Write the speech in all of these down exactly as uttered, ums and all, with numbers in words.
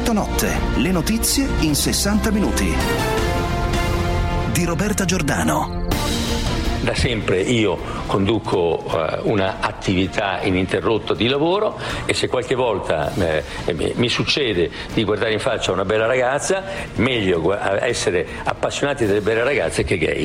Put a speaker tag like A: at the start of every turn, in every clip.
A: Effetto Notte, le notizie in sessanta minuti. Di Roberta Giordano.
B: Da sempre io conduco uh, una attività ininterrotta di lavoro e se qualche volta eh, mi succede di guardare in faccia una bella ragazza, meglio essere appassionati delle belle ragazze che gay.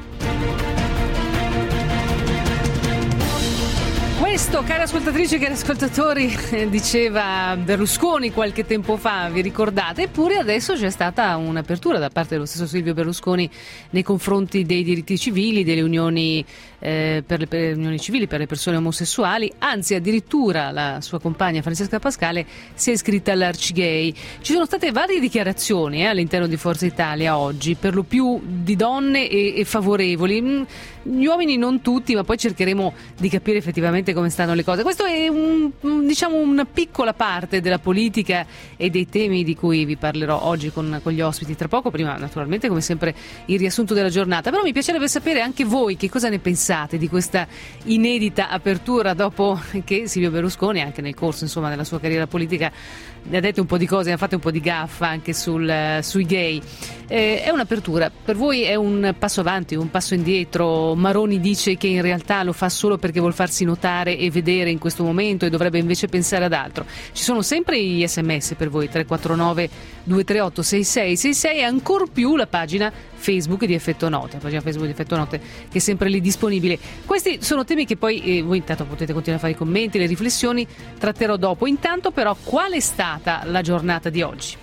C: Questo, cari ascoltatrici e cari ascoltatori, diceva Berlusconi qualche tempo fa, vi ricordate? Eppure adesso c'è stata un'apertura da parte dello stesso Silvio Berlusconi nei confronti dei diritti civili, delle unioni, eh, per le, per le unioni civili per le persone omosessuali, anzi addirittura la sua compagna Francesca Pascale si è iscritta all'Arcigay. Ci sono state varie dichiarazioni eh, all'interno di Forza Italia oggi, per lo più di donne e, e favorevoli. Gli uomini non tutti, ma poi cercheremo di capire effettivamente come stanno le cose. Questo è un, diciamo una piccola parte della politica e dei temi di cui vi parlerò oggi con, con gli ospiti tra poco. Prima naturalmente come sempre il riassunto della giornata, però mi piacerebbe sapere anche voi che cosa ne pensate di questa inedita apertura dopo che Silvio Berlusconi anche nel corso insomma della sua carriera politica ne ha detto un po' di cose, ne ha fatto un po' di gaffa anche sul, sui gay. Eh, è un'apertura, per voi è un passo avanti, un passo indietro? Maroni dice che in realtà lo fa solo perché vuol farsi notare e vedere in questo momento e dovrebbe invece pensare ad altro. Ci sono sempre gli sms per voi, tre quattro nove due tre otto sei sei sei sei e ancor più la pagina Facebook di Effetto Notte, la pagina Facebook di Effetto Notte che è sempre lì disponibile. Questi sono temi che poi eh, voi intanto potete continuare a fare i commenti, le riflessioni, tratterò dopo. Intanto però qual è stata la giornata di oggi?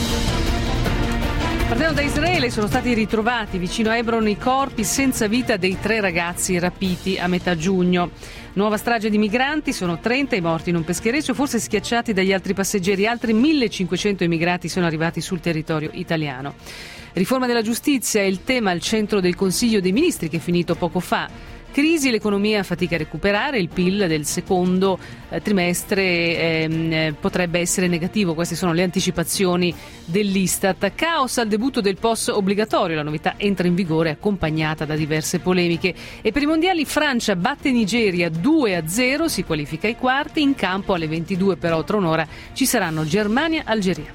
C: Partiamo da Israele, sono stati ritrovati vicino a Hebron i corpi senza vita dei tre ragazzi rapiti a metà giugno. Nuova strage di migranti, sono trenta i morti in un peschereccio, forse schiacciati dagli altri passeggeri. Altri millecinquecento immigrati sono arrivati sul territorio italiano. Riforma della giustizia è il tema al centro del Consiglio dei Ministri che è finito poco fa. Crisi, l'economia fatica a recuperare, il P I L del secondo eh, trimestre eh, potrebbe essere negativo, queste sono le anticipazioni dell'Istat. Caos al debutto del P O S obbligatorio, la novità entra in vigore accompagnata da diverse polemiche. E per i mondiali Francia batte Nigeria due a zero, si qualifica ai quarti, in campo alle ventidue però tra un'ora ci saranno Germania-Algeria.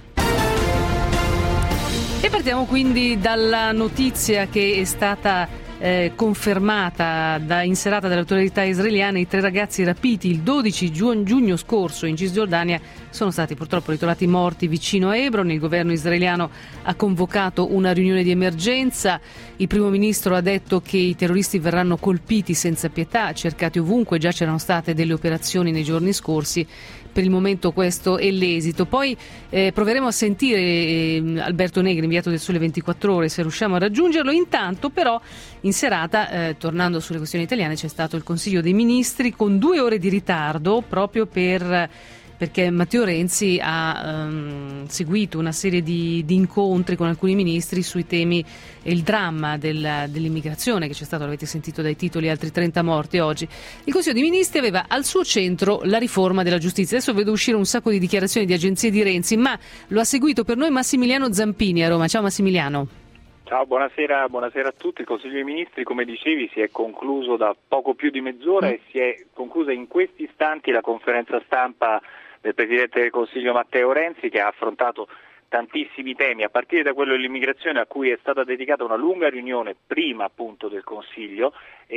C: E partiamo quindi dalla notizia che è stata Eh, confermata da, in serata dalle autorità israeliane. I tre ragazzi rapiti il dodici giugno scorso in Cisgiordania sono stati purtroppo ritrovati morti vicino a Hebron. Il governo israeliano ha convocato una riunione di emergenza. Il primo ministro ha detto che i terroristi verranno colpiti senza pietà, cercati ovunque. Già c'erano state delle operazioni nei giorni scorsi. Per il momento questo è l'esito. Poi eh, proveremo a sentire eh, Alberto Negri, inviato del Sole ventiquattro Ore, se riusciamo a raggiungerlo. Intanto però in serata, eh, tornando sulle questioni italiane, c'è stato il Consiglio dei Ministri con due ore di ritardo proprio per... perché Matteo Renzi ha um, seguito una serie di, di incontri con alcuni ministri sui temi e il dramma del, dell'immigrazione che c'è stato, l'avete sentito dai titoli, altri trenta morti oggi. Il Consiglio dei Ministri aveva al suo centro la riforma della giustizia. Adesso vedo uscire un sacco di dichiarazioni di agenzie di Renzi, ma lo ha seguito per noi Massimiliano Zampini a Roma. Ciao Massimiliano.
D: Ciao, buonasera, buonasera a tutti. Il Consiglio dei Ministri, come dicevi, si è concluso da poco più di mezz'ora mm. e si è conclusa in questi istanti la conferenza stampa del Presidente del Consiglio Matteo Renzi, che ha affrontato tantissimi temi, a partire da quello dell'immigrazione, a cui è stata dedicata una lunga riunione prima appunto del Consiglio,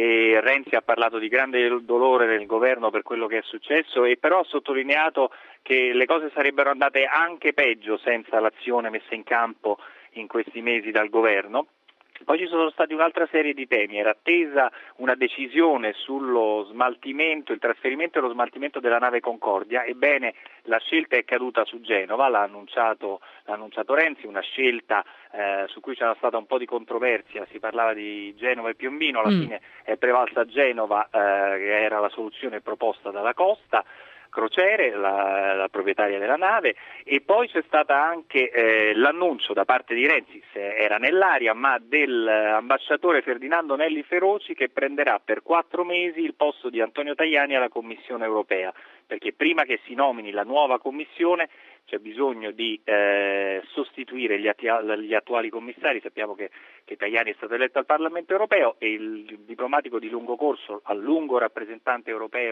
D: e Renzi ha parlato di grande dolore nel governo per quello che è successo e però ha sottolineato che le cose sarebbero andate anche peggio senza l'azione messa in campo in questi mesi dal governo. Poi ci sono stati un'altra serie di temi, era attesa una decisione sullo smaltimento, il trasferimento e lo smaltimento della nave Concordia. Ebbene, la scelta è caduta su Genova, l'ha annunciato, l'ha annunciato Renzi, una scelta eh, su cui c'era stata un po' di controversia, si parlava di Genova e Piombino, alla mm. fine è prevalsa Genova, eh, che era la soluzione proposta dalla Costa Crociere, la, la proprietaria della nave, e poi c'è stata anche eh, l'annuncio da parte di Renzi, se era nell'aria, ma dell'ambasciatore Ferdinando Nelli Feroci, che prenderà per quattro mesi il posto di Antonio Tajani alla Commissione europea, perché prima che si nomini la nuova Commissione c'è bisogno di eh, sostituire gli, atti- gli attuali commissari. Sappiamo che, che Tajani è stato eletto al Parlamento europeo e il diplomatico di lungo corso, a lungo rappresentante europeo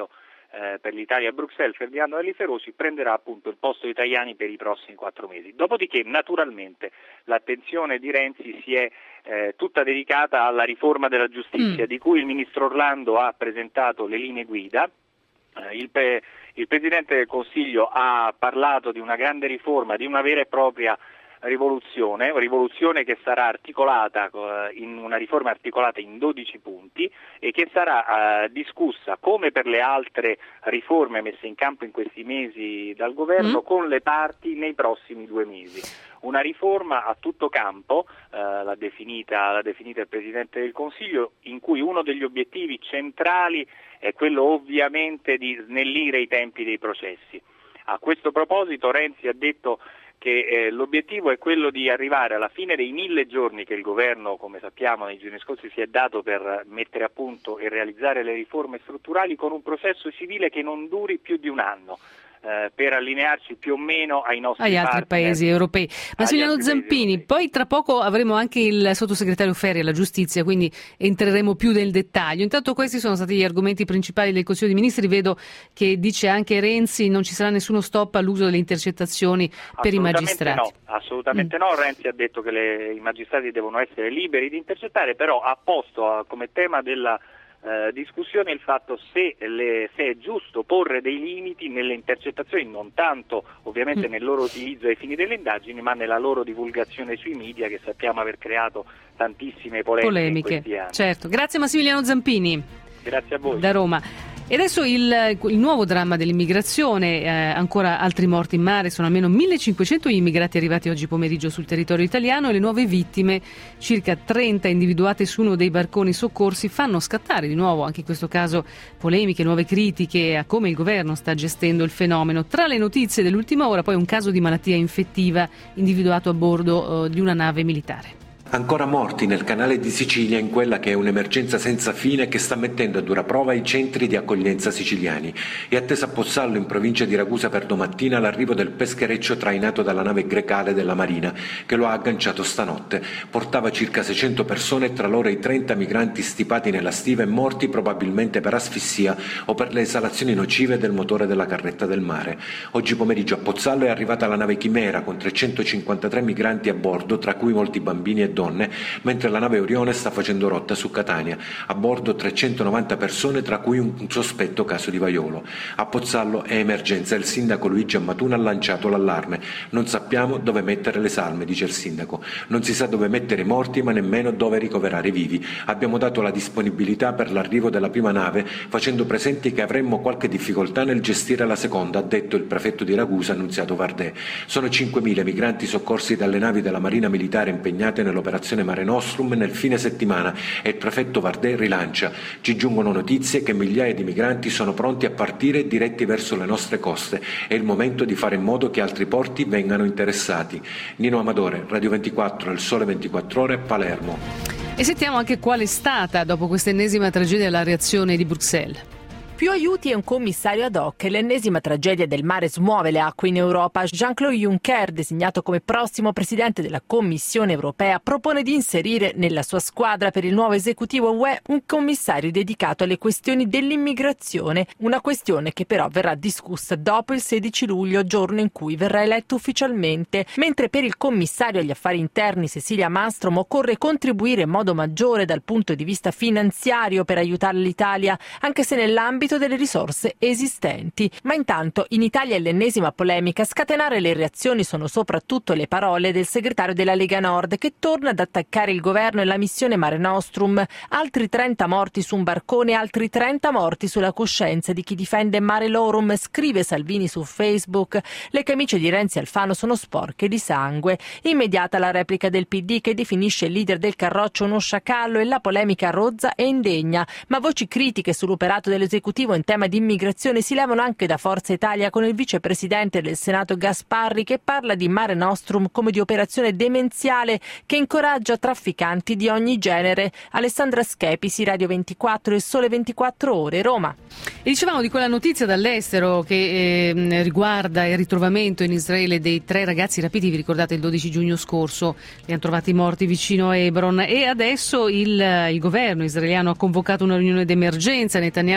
D: eh, per l'Italia a Bruxelles, Ferdinando Nelli-Ferosi, prenderà appunto il posto di Tajani per i prossimi quattro mesi. Dopodiché, naturalmente, l'attenzione di Renzi si è eh, tutta dedicata alla riforma della giustizia, mm. di cui il ministro Orlando ha presentato le linee guida. Eh, il, pe- il Presidente del Consiglio ha parlato di una grande riforma, di una vera e propria rivoluzione, rivoluzione che sarà articolata in una riforma articolata in dodici punti e che sarà uh, discussa come per le altre riforme messe in campo in questi mesi dal governo mm. con le parti nei prossimi due mesi. Una riforma a tutto campo, uh, l'ha definita, l'ha definita il Presidente del Consiglio, in cui uno degli obiettivi centrali è quello ovviamente di snellire i tempi dei processi. A questo proposito Renzi ha detto che eh, l'obiettivo è quello di arrivare alla fine dei mille giorni che il governo, come sappiamo, nei giorni scorsi si è dato per mettere a punto e realizzare le riforme strutturali, con un processo civile che non duri più di un anno, eh, per allinearci più o meno ai nostri
C: agli altri paesi europei. Massimiliano Zampini, poi tra poco avremo anche il sottosegretario Ferri alla giustizia, quindi entreremo più nel dettaglio. Intanto questi sono stati gli argomenti principali del Consiglio dei Ministri. Vedo che dice anche Renzi non ci sarà nessuno stop all'uso delle intercettazioni per i magistrati.
D: No, assolutamente mm. no. Renzi ha detto che le, i magistrati devono essere liberi di intercettare, però ha posto a, come tema della Eh, discussione il fatto se, le, se è giusto porre dei limiti nelle intercettazioni, non tanto ovviamente mm. nel loro utilizzo ai fini delle indagini, ma nella loro divulgazione sui media, che sappiamo aver creato tantissime polemiche, polemiche. in questi anni.
C: Certo. Grazie Massimiliano Zampini.
D: Grazie a voi.
C: Da Roma. E adesso il, il nuovo dramma dell'immigrazione, eh, ancora altri morti in mare, sono almeno millecinquecento gli immigrati arrivati oggi pomeriggio sul territorio italiano e le nuove vittime, circa trenta individuate su uno dei barconi soccorsi, fanno scattare di nuovo, anche in questo caso, polemiche, nuove critiche a come il governo sta gestendo il fenomeno. Tra le notizie dell'ultima ora poi un caso di malattia infettiva individuato a bordo eh, di una nave militare.
E: Ancora morti nel canale di Sicilia in quella che è un'emergenza senza fine che sta mettendo a dura prova i centri di accoglienza siciliani. È attesa a Pozzallo, in provincia di Ragusa, per domattina l'arrivo del peschereccio trainato dalla nave Grecale della Marina, che lo ha agganciato stanotte. Portava circa seicento persone, tra loro i trenta migranti stipati nella stiva e morti probabilmente per asfissia o per le esalazioni nocive del motore della carretta del mare. Oggi pomeriggio a Pozzallo è arrivata la nave Chimera con trecentocinquantatré migranti a bordo, tra cui molti bambini e donne, mentre la nave Orione sta facendo rotta su Catania. A bordo trecentonovanta persone, tra cui un sospetto caso di vaiolo. A Pozzallo è emergenza. Il sindaco Luigi Ammatuna ha lanciato l'allarme. Non sappiamo dove mettere le salme, dice il sindaco. Non si sa dove mettere i morti, ma nemmeno dove ricoverare i vivi. Abbiamo dato la disponibilità per l'arrivo della prima nave, facendo presenti che avremmo qualche difficoltà nel gestire la seconda, ha detto il prefetto di Ragusa, Annunziato Vardè. Sono cinquemila migranti soccorsi dalle navi della Marina Militare impegnate nell'operazione Mare Nostrum nel fine settimana e il prefetto Vardè rilancia. Ci giungono notizie che migliaia di migranti sono pronti a partire e diretti verso le nostre coste. È il momento di fare in modo che altri porti vengano interessati. Nino Amadore, Radio ventiquattro, Il Sole ventiquattro Ore, Palermo.
C: E sentiamo anche qual è stata, dopo questa ennesima tragedia, la reazione di Bruxelles.
F: Più aiuti e un commissario ad hoc. L'ennesima tragedia del mare smuove le acque in Europa. Jean-Claude Juncker, designato come prossimo presidente della Commissione europea, propone di inserire nella sua squadra per il nuovo esecutivo U E un commissario dedicato alle questioni dell'immigrazione, una questione che però verrà discussa dopo il sedici luglio, giorno in cui verrà eletto ufficialmente, mentre per il commissario agli affari interni Cecilia Malmström occorre contribuire in modo maggiore dal punto di vista finanziario per aiutare l'Italia, anche se nell'ambito delle risorse esistenti. Ma intanto in Italia è l'ennesima polemica. A scatenare le reazioni sono soprattutto le parole del segretario della Lega Nord, che torna ad attaccare il governo e la missione Mare Nostrum. Altri trenta morti su un barcone, altri trenta morti sulla coscienza di chi difende Mare Lorum, scrive Salvini su Facebook. Le camicie di Renzi e Alfano sono sporche di sangue. Immediata la replica del P D, che definisce il leader del Carroccio uno sciacallo, e la polemica rozza e indegna. Ma voci critiche sull'operato dell'esecutivo in tema di immigrazione si levano anche da Forza Italia, con il vicepresidente del Senato Gasparri che parla di Mare Nostrum come di operazione demenziale che incoraggia trafficanti di ogni genere. Alessandra Schepisi, Radio ventiquattro e Sole ventiquattro Ore, Roma.
C: E dicevamo di quella notizia dall'estero che eh, riguarda il ritrovamento in Israele dei tre ragazzi rapiti, vi ricordate, il dodici giugno scorso, li hanno trovati morti vicino a Hebron, e adesso il, il governo israeliano ha convocato una riunione d'emergenza. Netanyahu ha detto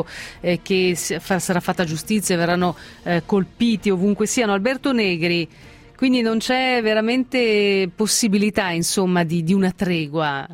C: detto eh, che sarà fatta giustizia, verranno eh, colpiti ovunque siano. Alberto Negri, quindi non c'è veramente possibilità, insomma, di, di una tregua?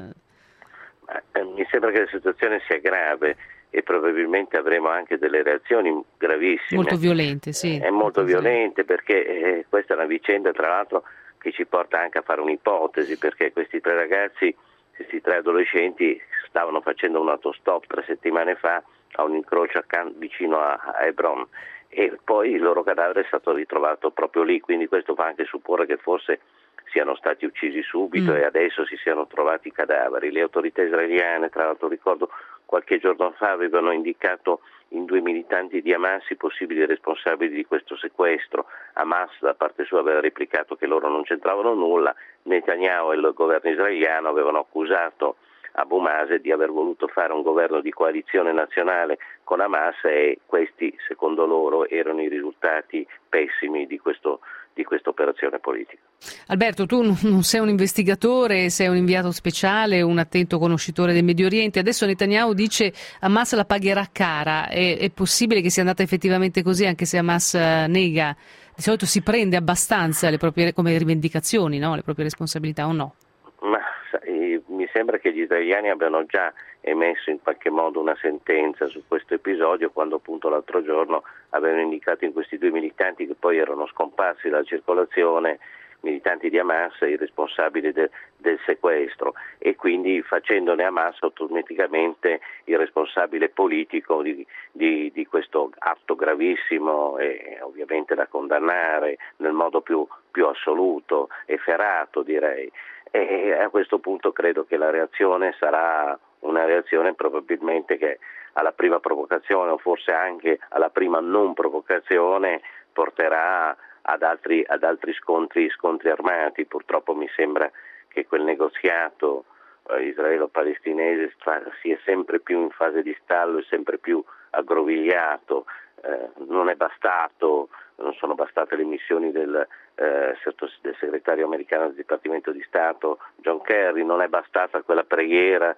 G: Eh. Mi sembra che la situazione sia grave e probabilmente avremo anche delle reazioni gravissime.
C: Molto violente, sì.
G: È molto violente perché eh, questa è una vicenda, tra l'altro, che ci porta anche a fare un'ipotesi, perché questi tre ragazzi, questi tre adolescenti, stavano facendo un autostop tre settimane fa a un incrocio accanto, vicino a, a Hebron, e poi il loro cadavere è stato ritrovato proprio lì, quindi questo fa anche supporre che forse siano stati uccisi subito mm. e adesso si siano trovati i cadaveri. Le autorità israeliane, tra l'altro ricordo qualche giorno fa, avevano indicato in due militanti di Hamas i possibili responsabili di questo sequestro. Hamas da parte sua aveva replicato che loro non c'entravano nulla. Netanyahu e il governo israeliano avevano accusato Abu Mazen di aver voluto fare un governo di coalizione nazionale con Hamas, e questi, secondo loro, erano i risultati pessimi di questo di questa operazione politica.
C: Alberto, tu non sei un investigatore, sei un inviato speciale, un attento conoscitore del Medio Oriente. Adesso Netanyahu dice Hamas la pagherà cara. È, è possibile che sia andata effettivamente così, anche se Hamas nega? Di solito si prende abbastanza le proprie come rivendicazioni, no? Le proprie responsabilità, o no?
G: Ma sai, mi sembra che gli israeliani abbiano già emesso in qualche modo una sentenza su questo episodio, quando appunto l'altro giorno avevano indicato in questi due militanti, che poi erano scomparsi dalla circolazione, militanti di Hamas, i responsabili de, del sequestro, e quindi facendone Hamas automaticamente il responsabile politico di, di, di questo atto gravissimo e ovviamente da condannare nel modo più, più assoluto, efferato direi. E a questo punto credo che la reazione sarà una reazione probabilmente che alla prima provocazione, o forse anche alla prima non provocazione, porterà ad altri, ad altri scontri, scontri armati. Purtroppo mi sembra che quel negoziato eh, israelo-palestinese sia sempre più in fase di stallo e sempre più aggrovigliato. Eh, non è bastato, non sono bastate le missioni del, eh, del segretario americano del Dipartimento di Stato John Kerry, non è bastata quella preghiera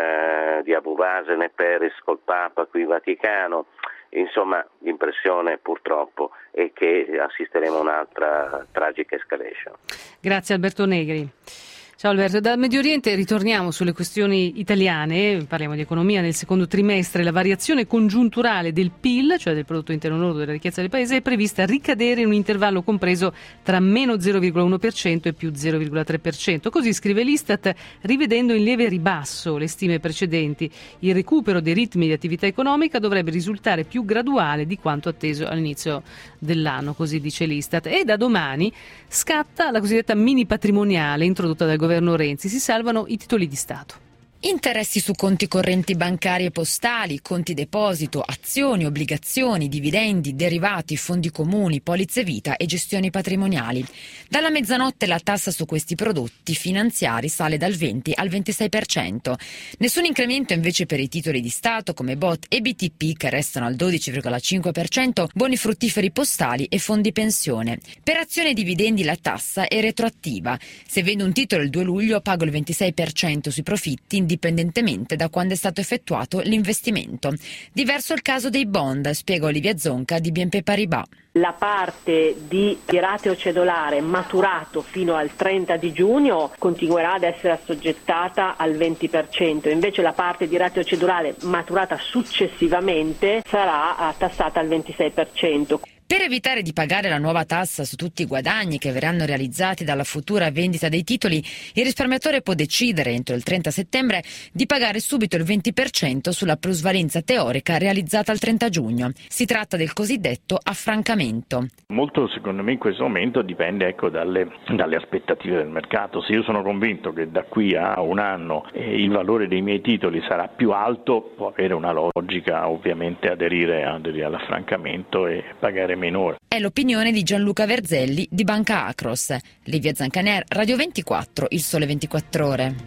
G: eh, di Abu Mazen e Peres col Papa qui in Vaticano. Insomma, l'impressione purtroppo è che assisteremo a un'altra tragica escalation.
C: Grazie Alberto Negri. Ciao Alberto, dal Medio Oriente ritorniamo sulle questioni italiane, parliamo di economia. Nel secondo trimestre la variazione congiunturale del P I L, cioè del prodotto interno lordo, della ricchezza del paese, è prevista ricadere in un intervallo compreso tra meno zero virgola uno per cento e più zero virgola tre per cento. Così scrive l'Istat, rivedendo in lieve ribasso le stime precedenti. Il recupero dei ritmi di attività economica dovrebbe risultare più graduale di quanto atteso all'inizio dell'anno, così dice l'Istat. E da domani scatta la cosiddetta mini patrimoniale introdotta dal governo Renzi. Si salvano i titoli di Stato.
H: Interessi su conti correnti bancari e postali, conti deposito, azioni, obbligazioni, dividendi, derivati, fondi comuni, polizze vita e gestioni patrimoniali. Dalla mezzanotte la tassa su questi prodotti finanziari sale dal venti al ventisei per cento. Nessun incremento invece per i titoli di Stato come B O T e B T P, che restano al dodici virgola cinque per cento, boni fruttiferi postali e fondi pensione. Per azioni e dividendi la tassa è retroattiva. Se vendo un titolo il due luglio pago il ventisei per cento sui profitti indipendentemente da quando è stato effettuato l'investimento. Diverso il caso dei bond, spiega Olivia Zonca di B N P Paribas.
I: La parte di rateo cedolare maturato fino al trenta di giugno continuerà ad essere assoggettata al venti per cento, invece la parte di rateo cedolare maturata successivamente sarà tassata al ventisei per cento.
H: Per evitare di pagare la nuova tassa su tutti i guadagni che verranno realizzati dalla futura vendita dei titoli, il risparmiatore può decidere entro il trenta settembre di pagare subito il venti per cento sulla plusvalenza teorica realizzata al trenta giugno. Si tratta del cosiddetto affrancamento.
J: Molto secondo me in questo momento dipende ecco, dalle, dalle aspettative del mercato. Se io sono convinto che da qui a un anno eh, il valore dei miei titoli sarà più alto, può avere una logica ovviamente aderire, aderire all'affrancamento e pagare minore.
H: È l'opinione di Gianluca Verzelli di Banca Acros. Livia Zancaner, Radio ventiquattro, Il Sole ventiquattro Ore.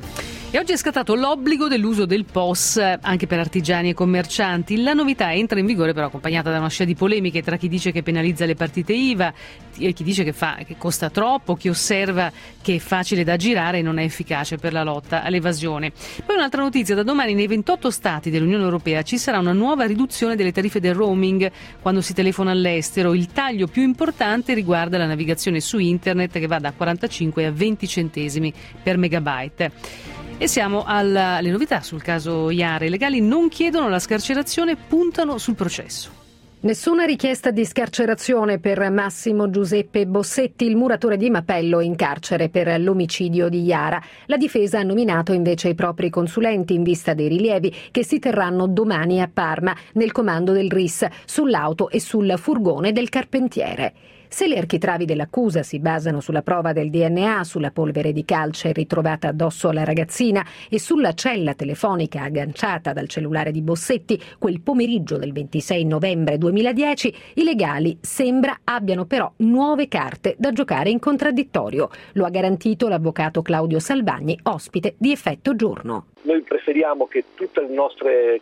C: E oggi è scattato l'obbligo dell'uso del P O S anche per artigiani e commercianti. La novità entra in vigore però accompagnata da una scia di polemiche tra chi dice che penalizza le partite I V A e chi dice che, fa, che costa troppo, chi osserva che è facile da girare e non è efficace per la lotta all'evasione. Poi un'altra notizia: da domani nei ventotto stati dell'Unione Europea ci sarà una nuova riduzione delle tariffe del roaming quando si telefona all'estero. Il taglio più importante riguarda la navigazione su internet, che va da quarantacinque a venti centesimi per megabyte. E siamo alla, alle novità sul caso Iare. I legali non chiedono la scarcerazione, puntano sul processo.
K: Nessuna richiesta di scarcerazione per Massimo Giuseppe Bossetti, il muratore di Mapello, in carcere per l'omicidio di Iara. La difesa ha nominato invece i propri consulenti in vista dei rilievi che si terranno domani a Parma nel comando del R I S sull'auto e sul furgone del carpentiere. Se le architravi dell'accusa si basano sulla prova del D N A, sulla polvere di calce ritrovata addosso alla ragazzina e sulla cella telefonica agganciata dal cellulare di Bossetti quel pomeriggio del ventisei novembre duemiladieci, i legali sembra abbiano però nuove carte da giocare in contraddittorio. Lo ha garantito l'avvocato Claudio Salvagni, ospite di Effetto Giorno.
L: Noi preferiamo che tutte le nostre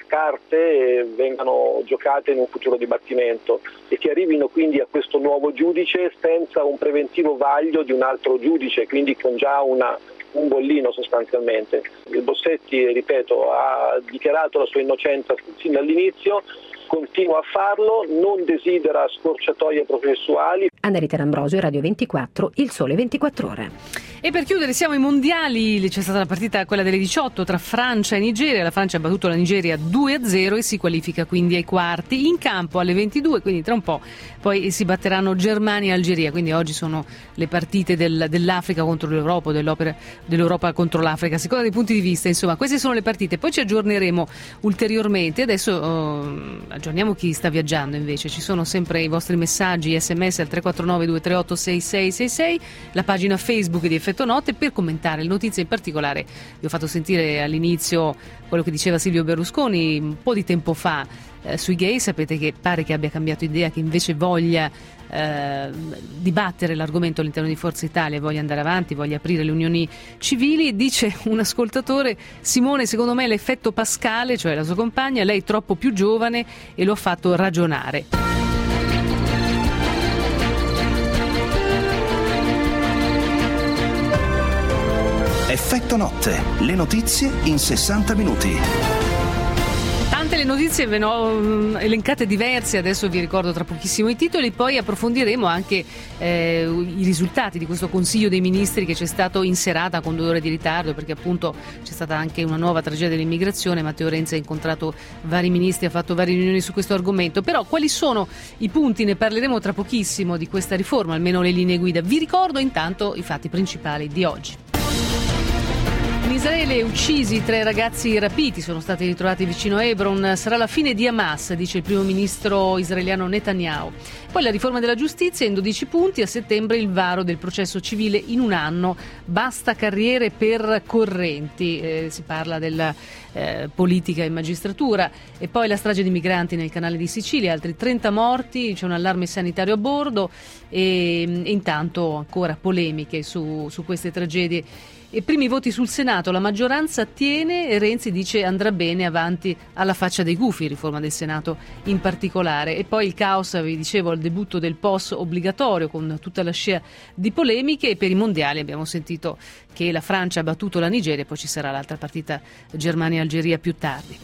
L: carte vengano giocate in un futuro dibattimento e che arrivino quindi a questo nuovo giudice senza un preventivo vaglio di un altro giudice, quindi con già una, un bollino sostanzialmente. Il Bossetti, ripeto, ha dichiarato la sua innocenza sin dall'inizio, continua a farlo, non desidera scorciatoie processuali.
K: Anna Rita D'Ambrosio, Radio ventiquattro, Il Sole ventiquattro Ore.
C: E per chiudere siamo ai mondiali, c'è stata la partita, quella delle diciotto, tra Francia e Nigeria. La Francia ha battuto la Nigeria due a zero e si qualifica quindi ai quarti. In campo alle ventidue, quindi tra un po' poi si batteranno Germania e Algeria, quindi oggi sono le partite del, dell'Africa contro l'Europa, dell'Europa contro l'Africa, a seconda dei punti di vista. Insomma, queste sono le partite, poi ci aggiorneremo ulteriormente. Adesso uh, aggiorniamo chi sta viaggiando invece. Ci sono sempre i vostri messaggi sms al tre quattro nove due tre otto sei sei sei sei, la pagina Facebook di Effetto Notte per commentare le notizie. In particolare vi ho fatto sentire all'inizio quello che diceva Silvio Berlusconi un po' di tempo fa eh, sui gay. Sapete che pare che abbia cambiato idea, che invece voglia eh, dibattere l'argomento all'interno di Forza Italia, voglia andare avanti, voglia aprire le unioni civili. Dice un ascoltatore: Simone, secondo me l'effetto Pascale, cioè la sua compagna, lei troppo più giovane e lo ha fatto ragionare.
A: Effetto Notte, le notizie in sessanta minuti.
C: Tante le notizie, ve ne ho elencate diverse, adesso vi ricordo tra pochissimo i titoli, poi approfondiremo anche eh, i risultati di questo Consiglio dei Ministri che c'è stato in serata con due ore di ritardo, perché appunto c'è stata anche una nuova tragedia dell'immigrazione. Matteo Renzi ha incontrato vari ministri, ha fatto varie riunioni su questo argomento. Però quali sono i punti? Ne parleremo tra pochissimo di questa riforma, almeno le linee guida. Vi ricordo intanto i fatti principali di oggi. In Israele uccisi tre ragazzi rapiti, sono stati ritrovati vicino a Hebron. Sarà la fine di Hamas, dice il primo ministro israeliano Netanyahu. Poi la riforma della giustizia in dodici punti, a settembre il varo del processo civile in un anno, basta carriere per correnti, eh, si parla della eh, politica e magistratura. E poi la strage di migranti nel canale di Sicilia, altri trenta morti, c'è un allarme sanitario a bordo e, e intanto ancora polemiche su, su queste tragedie. E primi voti sul Senato, la maggioranza tiene e Renzi dice andrà bene, avanti alla faccia dei gufi, riforma del Senato in particolare. E poi il caos, vi dicevo, al debutto del P O S obbligatorio con tutta la scia di polemiche. E per i mondiali abbiamo sentito che la Francia ha battuto la Nigeria, poi ci sarà l'altra partita Germania-Algeria più tardi.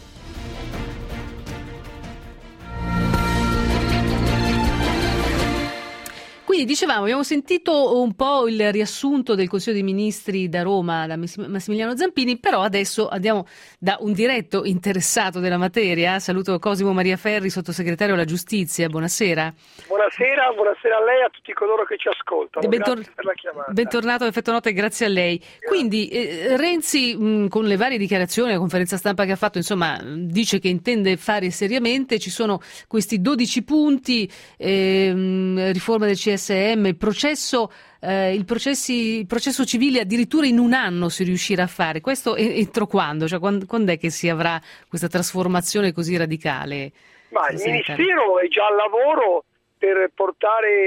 C: Quindi dicevamo, abbiamo sentito un po' il riassunto del Consiglio dei Ministri da Roma, da Massimiliano Zampini, però adesso andiamo da un diretto interessato della materia. Saluto Cosimo Maria Ferri, sottosegretario alla Giustizia. Buonasera.
M: Buonasera, buonasera a lei e a tutti coloro che ci ascoltano.
C: Bentor-
M: Grazie per la chiamata.
C: Bentornato a Effetto Notte, grazie a lei. Grazie. Quindi eh, Renzi, mh, con le varie dichiarazioni, la conferenza stampa che ha fatto, insomma, dice che intende fare seriamente. Ci sono questi dodici punti, eh, riforma del C S M, il processo, eh, il, processi, il processo civile addirittura in un anno si riuscirà a fare. Questo entro quando? Cioè, quando, quando è che si avrà questa trasformazione così radicale?
M: Ma il Ministero è già al lavoro per portare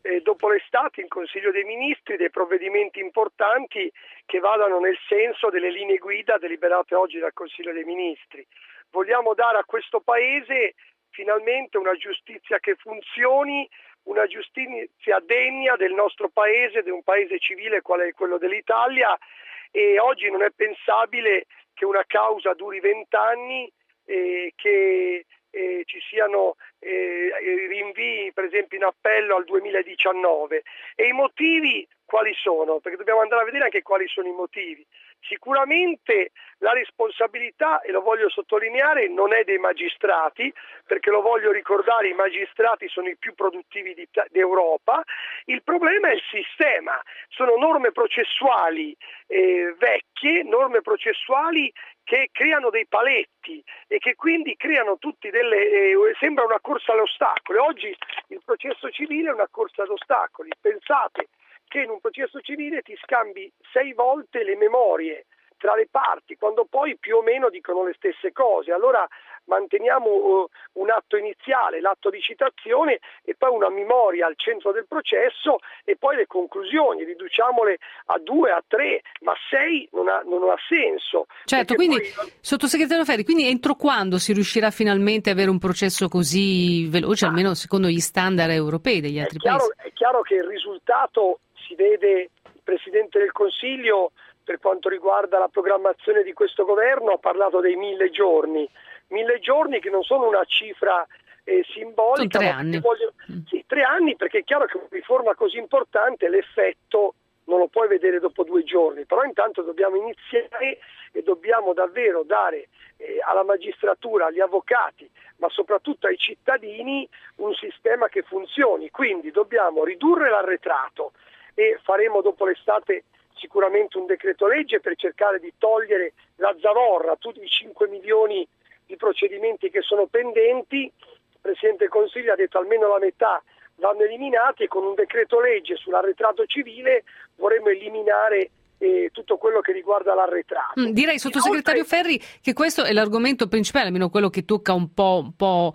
M: eh, dopo l'estate in Consiglio dei Ministri dei provvedimenti importanti che vadano nel senso delle linee guida deliberate oggi dal Consiglio dei Ministri. Vogliamo dare a questo Paese finalmente una giustizia che funzioni, una giustizia degna del nostro Paese, di un Paese civile quale è quello dell'Italia, e oggi non è pensabile che una causa duri vent'anni, eh, che eh, ci siano eh, rinvii per esempio in appello al duemiladiciannove. E i motivi quali sono? Perché dobbiamo andare a vedere anche quali sono i motivi. Sicuramente la responsabilità, e lo voglio sottolineare, non è dei magistrati, perché lo voglio ricordare, i magistrati sono i più produttivi d'Europa. Il problema è il sistema, sono norme processuali eh, vecchie, norme processuali che creano dei paletti e che quindi creano tutti delle, eh, sembra una corsa agli ostacoli. Oggi il processo civile è una corsa ad ostacoli. Pensate che in un processo civile ti scambi sei volte le memorie tra le parti, quando poi più o meno dicono le stesse cose. Allora manteniamo uh, un atto iniziale, l'atto di citazione, e poi una memoria al centro del processo, e poi le conclusioni, riduciamole a due, a tre, ma sei non ha, non ha senso.
C: Certo, quindi
M: poi...
C: sottosegretario Ferri, quindi entro quando si riuscirà finalmente a avere un processo così veloce, ah. almeno secondo gli standard europei degli altri
M: è chiaro,
C: paesi?
M: È chiaro che il risultato si vede. Il Presidente del Consiglio, per quanto riguarda la programmazione di questo governo, ha parlato dei mille giorni, mille giorni che non sono una cifra eh, simbolica.
C: Sono tre anni.
M: Voglio... Sì, tre anni, perché è chiaro che una riforma così importante l'effetto non lo puoi vedere dopo due giorni, però intanto dobbiamo iniziare e dobbiamo davvero dare eh, alla magistratura, agli avvocati, ma soprattutto ai cittadini un sistema che funzioni. Quindi dobbiamo ridurre l'arretrato, e faremo dopo l'estate sicuramente un decreto legge per cercare di togliere la zavorra, tutti i cinque milioni di procedimenti che sono pendenti. Il Presidente del Consiglio ha detto almeno la metà vanno eliminati, e con un decreto legge sull'arretrato civile vorremmo eliminare eh, tutto quello che riguarda l'arretrato.
C: Mm, direi, sottosegretario Inoltre... Ferri, che questo è l'argomento principale, almeno quello che tocca un po', un po'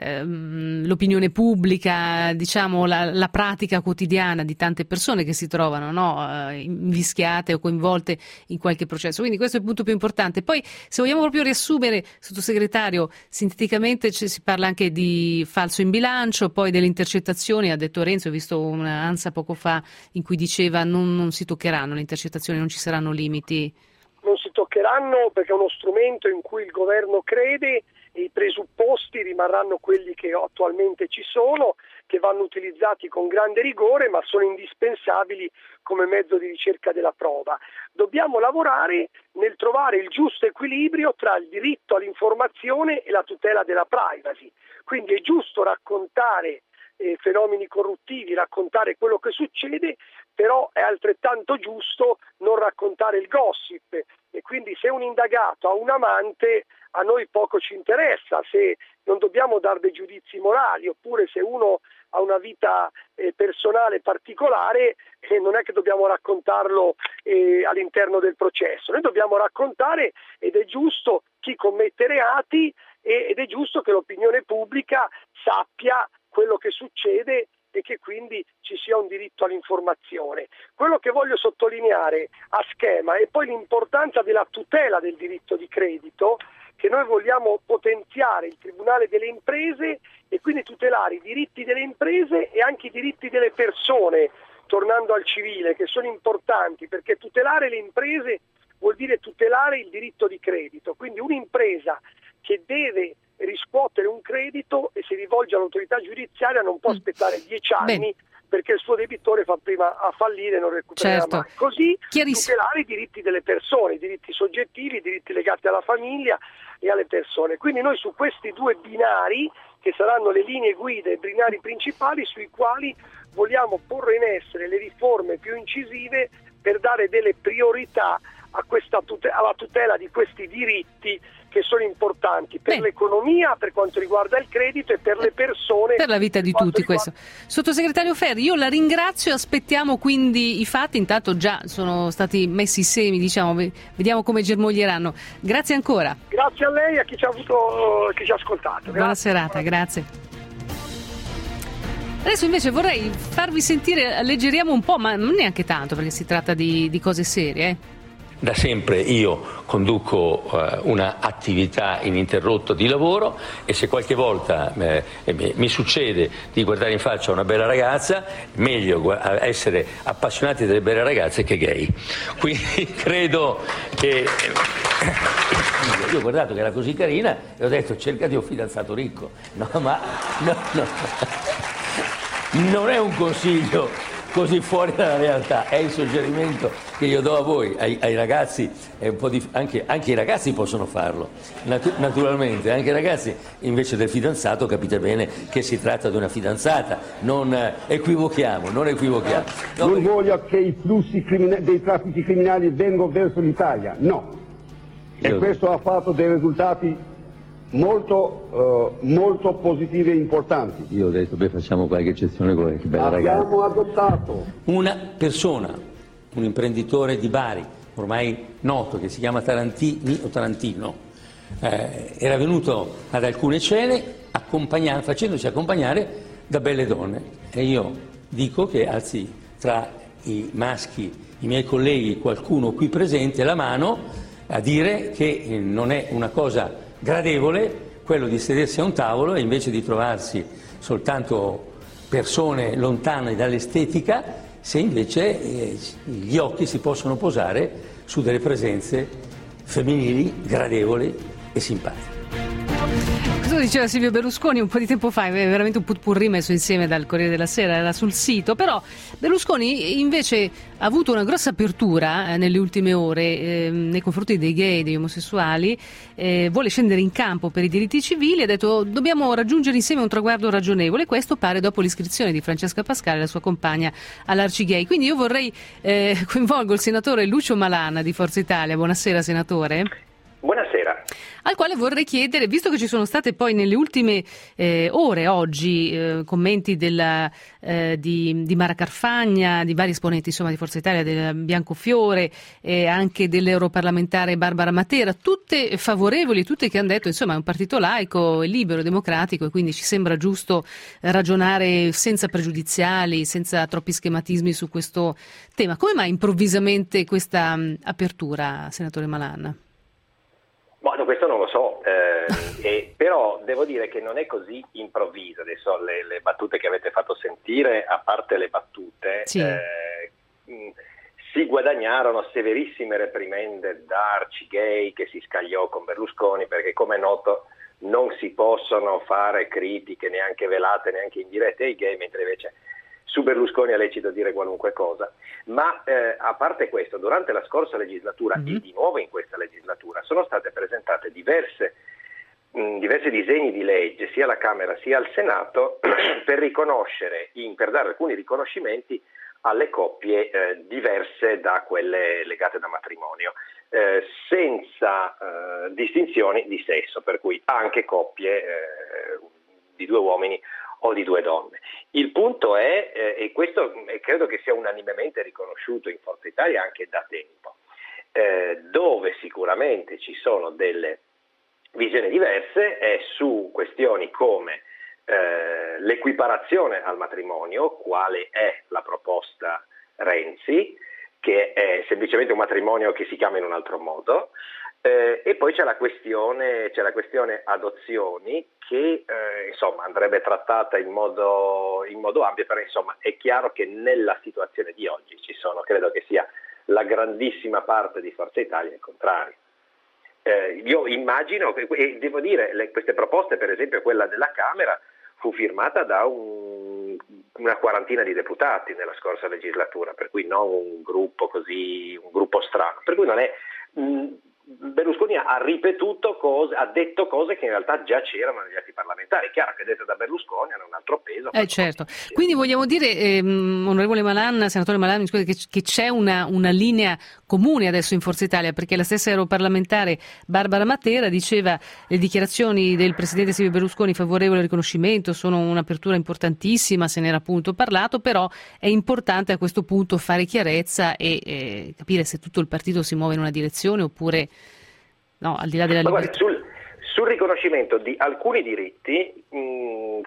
C: ehm, l'opinione pubblica, diciamo la, la pratica quotidiana di tante persone che si trovano, no, invischiate o coinvolte in qualche processo. Quindi questo è il punto più importante. Poi, se vogliamo proprio riassumere, sottosegretario, sinteticamente ci, si parla anche di falso in bilancio, poi delle intercettazioni. Ha detto Renzi, ho visto una ANSA poco fa in cui diceva non, non si toccheranno le intercettazioni, non ci saranno limiti.
M: Non si toccheranno perché è uno strumento in cui il governo crede, e i presupposti rimarranno quelli che attualmente ci sono, che vanno utilizzati con grande rigore, ma sono indispensabili come mezzo di ricerca della prova. Dobbiamo lavorare nel trovare il giusto equilibrio tra il diritto all'informazione e la tutela della privacy. Quindi è giusto raccontare eh, fenomeni corruttivi, raccontare quello che succede, però è altrettanto giusto non raccontare il gossip, e quindi se un indagato ha un amante a noi poco ci interessa, se non dobbiamo dare dei giudizi morali, oppure se uno ha una vita eh, personale particolare, eh, non è che dobbiamo raccontarlo eh, all'interno del processo. Noi dobbiamo raccontare, ed è giusto, chi commette reati, e, ed è giusto che l'opinione pubblica sappia quello che succede e che quindi ci sia un diritto all'informazione. Quello che voglio sottolineare a schema è poi l'importanza della tutela del diritto di credito, che noi vogliamo potenziare il Tribunale delle Imprese e quindi tutelare i diritti delle imprese e anche i diritti delle persone, tornando al civile, che sono importanti, perché tutelare le imprese vuol dire tutelare il diritto di credito. Quindi un'impresa che deve riscuotere un credito e si rivolge all'autorità giudiziaria non può aspettare dieci anni Bene. perché il suo debitore fa prima a fallire e non recupererà
C: certo.
M: mai. Così tutelare i diritti delle persone, i diritti soggettivi, i diritti legati alla famiglia e alle persone. Quindi noi su questi due binari, che saranno le linee guida e i binari principali, sui quali vogliamo porre in essere le riforme più incisive per dare delle priorità a questa tutela, alla tutela di questi diritti che sono importanti per Beh. l'economia, per quanto riguarda il credito, e per le persone,
C: per la vita di tutti. Riguarda... questo. Sottosegretario Ferri, io la ringrazio, aspettiamo quindi i fatti, intanto già sono stati messi i semi, diciamo, vediamo come germoglieranno. Grazie ancora.
M: Grazie a lei e a chi ci ha avuto, chi ci ha ascoltato. Grazie.
C: Buona serata, grazie. Adesso invece vorrei farvi sentire, alleggeriamo un po', ma non neanche tanto perché si tratta di, di cose serie. Eh.
B: Da sempre io conduco eh, una attività ininterrotta di lavoro e se qualche volta eh, mi, mi succede di guardare in faccia una bella ragazza, meglio essere appassionati delle belle ragazze che gay. Quindi credo che... Io ho guardato che era così carina e ho detto cercati un fidanzato ricco. No, ma no, no. Non è un consiglio così fuori dalla realtà, è il suggerimento che io do a voi, ai, ai ragazzi, è un po' di, anche, anche i ragazzi possono farlo, Natu- naturalmente, anche i ragazzi invece del fidanzato capite bene che si tratta di una fidanzata, non eh, equivochiamo, non equivochiamo. No,
N: non
B: perché...
N: voglio che i flussi crimine- dei traffici criminali vengano verso l'Italia, no, io... e questo ha fatto dei risultati molto, uh, molto positivi e importanti.
B: Io ho detto, beh, facciamo qualche eccezione con qualche bella ragazza.
N: Abbiamo adottato
B: Una persona, un imprenditore di Bari, ormai noto, che si chiama Tarantini o Tarantino, eh, era venuto ad alcune cene accompagna- facendoci accompagnare da belle donne. E io dico che, anzi, tra i maschi, i miei colleghi, qualcuno qui presente, la mano a dire che eh, non è una cosa gradevole quello di sedersi a un tavolo e invece di trovarsi soltanto persone lontane dall'estetica, se invece eh, gli occhi si possono posare su delle presenze femminili gradevoli e simpatiche.
C: Questo diceva Silvio Berlusconi un po' di tempo fa, è veramente un putpurri messo insieme dal Corriere della Sera, era sul sito, però Berlusconi invece ha avuto una grossa apertura eh, nelle ultime ore eh, nei confronti dei gay, degli omosessuali, eh, vuole scendere in campo per i diritti civili, ha detto dobbiamo raggiungere insieme un traguardo ragionevole, questo pare dopo l'iscrizione di Francesca Pascale, la sua compagna all'Arcigay. Quindi io vorrei eh, coinvolgo il senatore Lucio Malan di Forza Italia. Buonasera senatore.
O: Buonasera.
C: Al quale vorrei chiedere, visto che ci sono state poi nelle ultime eh, ore oggi eh, commenti della, eh, di, di Mara Carfagna, di vari esponenti insomma di Forza Italia, del Biancofiore e anche dell'europarlamentare Barbara Matera, tutte favorevoli, tutte che hanno detto insomma è un partito laico, è libero, democratico e quindi ci sembra giusto ragionare senza pregiudiziali, senza troppi schematismi su questo tema. Come mai improvvisamente questa mh, apertura, senatore Malan?
O: Boh, questo non lo so, eh, e, però devo dire che non è così improvviso. Adesso le, le battute che avete fatto sentire, a parte le battute, sì. eh, mh, si guadagnarono severissime reprimende da Arcigay che si scagliò con Berlusconi, perché come è noto non si possono fare critiche neanche velate, neanche indirette ai gay, mentre invece su Berlusconi è lecito dire qualunque cosa. Ma eh, a parte questo, durante la scorsa legislatura mm-hmm. e di nuovo in questa legislatura sono state presentate diverse, mh, diversi disegni di legge sia alla Camera sia al Senato per riconoscere, in, per dare alcuni riconoscimenti alle coppie eh, diverse da quelle legate da matrimonio, eh, senza eh, distinzioni di sesso, per cui anche coppie eh, di due uomini o di due donne. Il punto è, eh, e questo eh, credo che sia unanimemente riconosciuto in Forza Italia anche da tempo, eh, dove sicuramente ci sono delle visioni diverse è su questioni come eh, l'equiparazione al matrimonio, quale è la proposta Renzi, che è semplicemente un matrimonio che si chiama in un altro modo, Eh, e poi c'è la questione, c'è la questione adozioni che eh, insomma andrebbe trattata in modo, in modo ampio, però insomma è chiaro che nella situazione di oggi ci sono, credo che sia la grandissima parte di Forza Italia il contrario. Eh, io immagino, e devo dire, le, queste proposte, per esempio quella della Camera, fu firmata da un, una quarantina di deputati nella scorsa legislatura, per cui non un gruppo così, un gruppo strano, per cui non è... Mh, Berlusconi ha ripetuto cose, ha detto cose che in realtà già c'erano negli atti parlamentari. È chiaro che dette da Berlusconi hanno un altro peso.
C: Eh certo. Quindi vogliamo dire, ehm, onorevole Malan, senatore Malan, mi scusi, che, che c'è una, una linea comune adesso in Forza Italia, perché la stessa europarlamentare Barbara Matera diceva le dichiarazioni del presidente Silvio Berlusconi favorevoli al riconoscimento sono un'apertura importantissima, se n'era appunto parlato, però è importante a questo punto fare chiarezza e eh, capire se tutto il partito si muove in una direzione oppure no, al di là della libertà.
O: Sul, sul riconoscimento di alcuni diritti mh,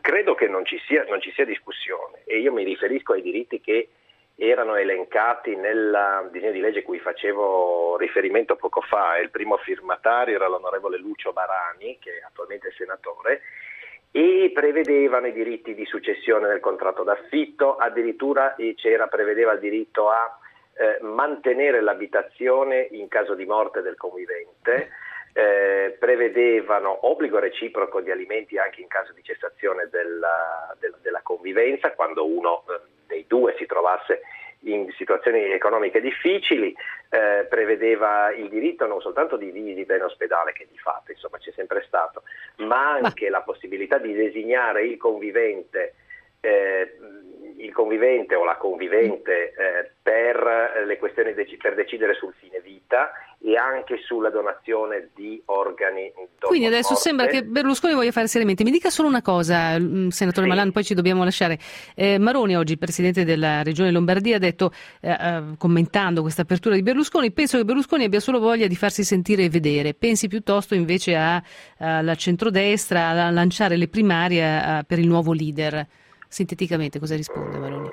O: credo che non ci sia, non ci sia discussione, e io mi riferisco ai diritti che erano elencati nel disegno di legge cui facevo riferimento poco fa. Il primo firmatario era l'onorevole Lucio Barani, che è attualmente senatore, e prevedevano i diritti di successione nel contratto d'affitto, addirittura c'era, prevedeva il diritto a eh, mantenere l'abitazione in caso di morte del convivente, eh, prevedevano obbligo reciproco di alimenti anche in caso di cessazione della, della, della convivenza, quando uno eh, dei due si trovasse in situazioni economiche difficili, eh, prevedeva il diritto non soltanto di visita in ospedale, che di fatto insomma c'è sempre stato, ma anche la possibilità di designare il convivente, eh, il convivente o la convivente eh, per le questioni dec- per decidere sul fine vita e anche sulla donazione di organi.
C: Quindi adesso
O: morte.
C: Sembra che Berlusconi voglia fare seriamente. Mi dica solo una cosa, senatore sì. Malan, poi ci dobbiamo lasciare. Eh, Maroni oggi, presidente della Regione Lombardia, ha detto, eh, eh, commentando questa apertura di Berlusconi: penso che Berlusconi abbia solo voglia di farsi sentire e vedere, pensi piuttosto invece alla centrodestra, a lanciare le primarie a, per il nuovo leader. Sinteticamente cosa risponde Maroni?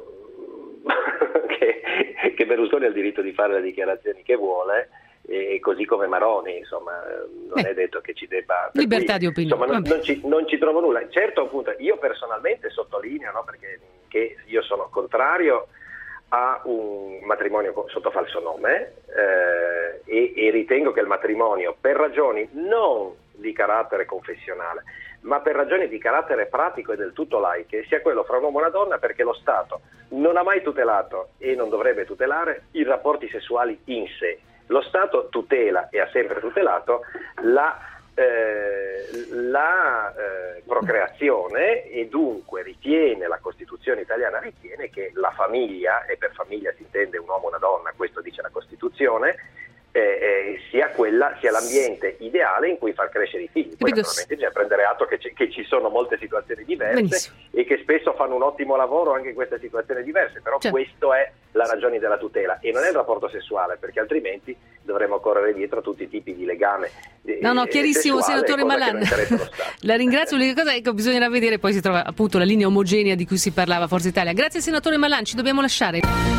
O: che, che Berlusconi ha il diritto di fare le dichiarazioni che vuole, e così come Maroni, insomma, non Beh, è detto che ci debba...
C: Libertà
O: cui,
C: di opinione.
O: Insomma, non, non, ci, non ci trovo nulla. Certo, appunto, io personalmente sottolineo, no, perché che io sono contrario a un matrimonio sotto falso nome eh, e, e ritengo che il matrimonio, per ragioni non di carattere confessionale, ma per ragioni di carattere pratico e del tutto laiche, sia quello fra un uomo e una donna, perché lo Stato non ha mai tutelato e non dovrebbe tutelare i rapporti sessuali in sé. Lo Stato tutela e ha sempre tutelato la, eh, la eh, procreazione, e dunque ritiene, la Costituzione italiana ritiene che la famiglia, e per famiglia si intende un uomo e una donna, questo dice la Costituzione, Eh, eh, sia quella sia l'ambiente ideale in cui far crescere i figli. Poi naturalmente bisogna prendere atto che, che ci sono molte situazioni diverse Benissimo. E che spesso fanno un ottimo lavoro anche in queste situazioni diverse, però cioè. Questo è la ragione della tutela, e non è il rapporto sessuale, perché altrimenti dovremmo correre dietro a tutti i tipi di legame.
C: No, no, chiarissimo, senatore Malan. La ringrazio. L'unica cosa è che bisognerà vedere, poi si trova appunto la linea omogenea di cui si parlava Forza Italia. Grazie senatore Malan, ci dobbiamo lasciare.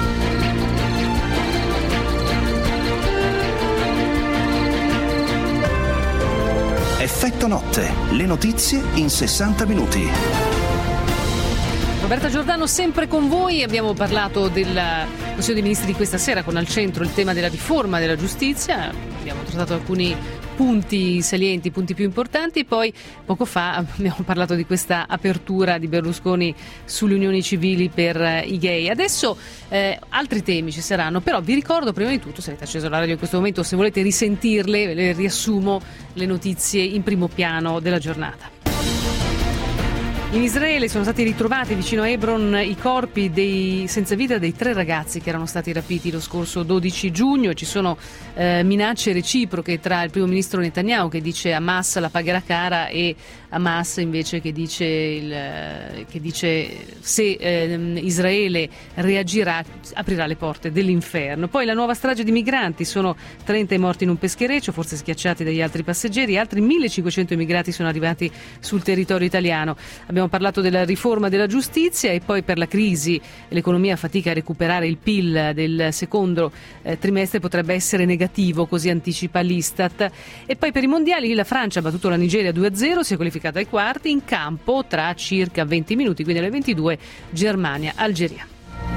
A: Effetto notte, le notizie in sessanta minuti.
C: Roberta Giordano sempre con voi. Abbiamo parlato del Consiglio dei Ministri di questa sera, con al centro il tema della riforma della giustizia. Abbiamo trattato alcuni punti salienti, punti più importanti, e poi poco fa abbiamo parlato di questa apertura di Berlusconi sulle unioni civili per i gay. Adesso eh, altri temi ci saranno, però vi ricordo prima di tutto, se avete acceso la radio in questo momento, se volete risentirle, le riassumo le notizie in primo piano della giornata. In Israele sono stati ritrovati vicino a Hebron i corpi dei senza vita dei tre ragazzi che erano stati rapiti lo scorso dodici giugno, e ci sono eh, minacce reciproche tra il primo ministro Netanyahu, che dice Hamas la pagherà cara, e Hamas invece che dice, il, che dice se eh, Israele reagirà aprirà le porte dell'inferno. Poi la nuova strage di migranti, sono trenta i morti in un peschereccio, forse schiacciati dagli altri passeggeri, altri millecinquecento immigrati sono arrivati sul territorio italiano. Abbiamo parlato della riforma della giustizia, e poi per la crisi l'economia fatica a recuperare, il P I L del secondo eh, trimestre potrebbe essere negativo, così anticipa l'Istat. E poi per i mondiali la Francia ha battuto la Nigeria due a zero, si è qualificata ai quarti, in campo tra circa venti minuti, quindi alle ventidue, Germania-Algeria.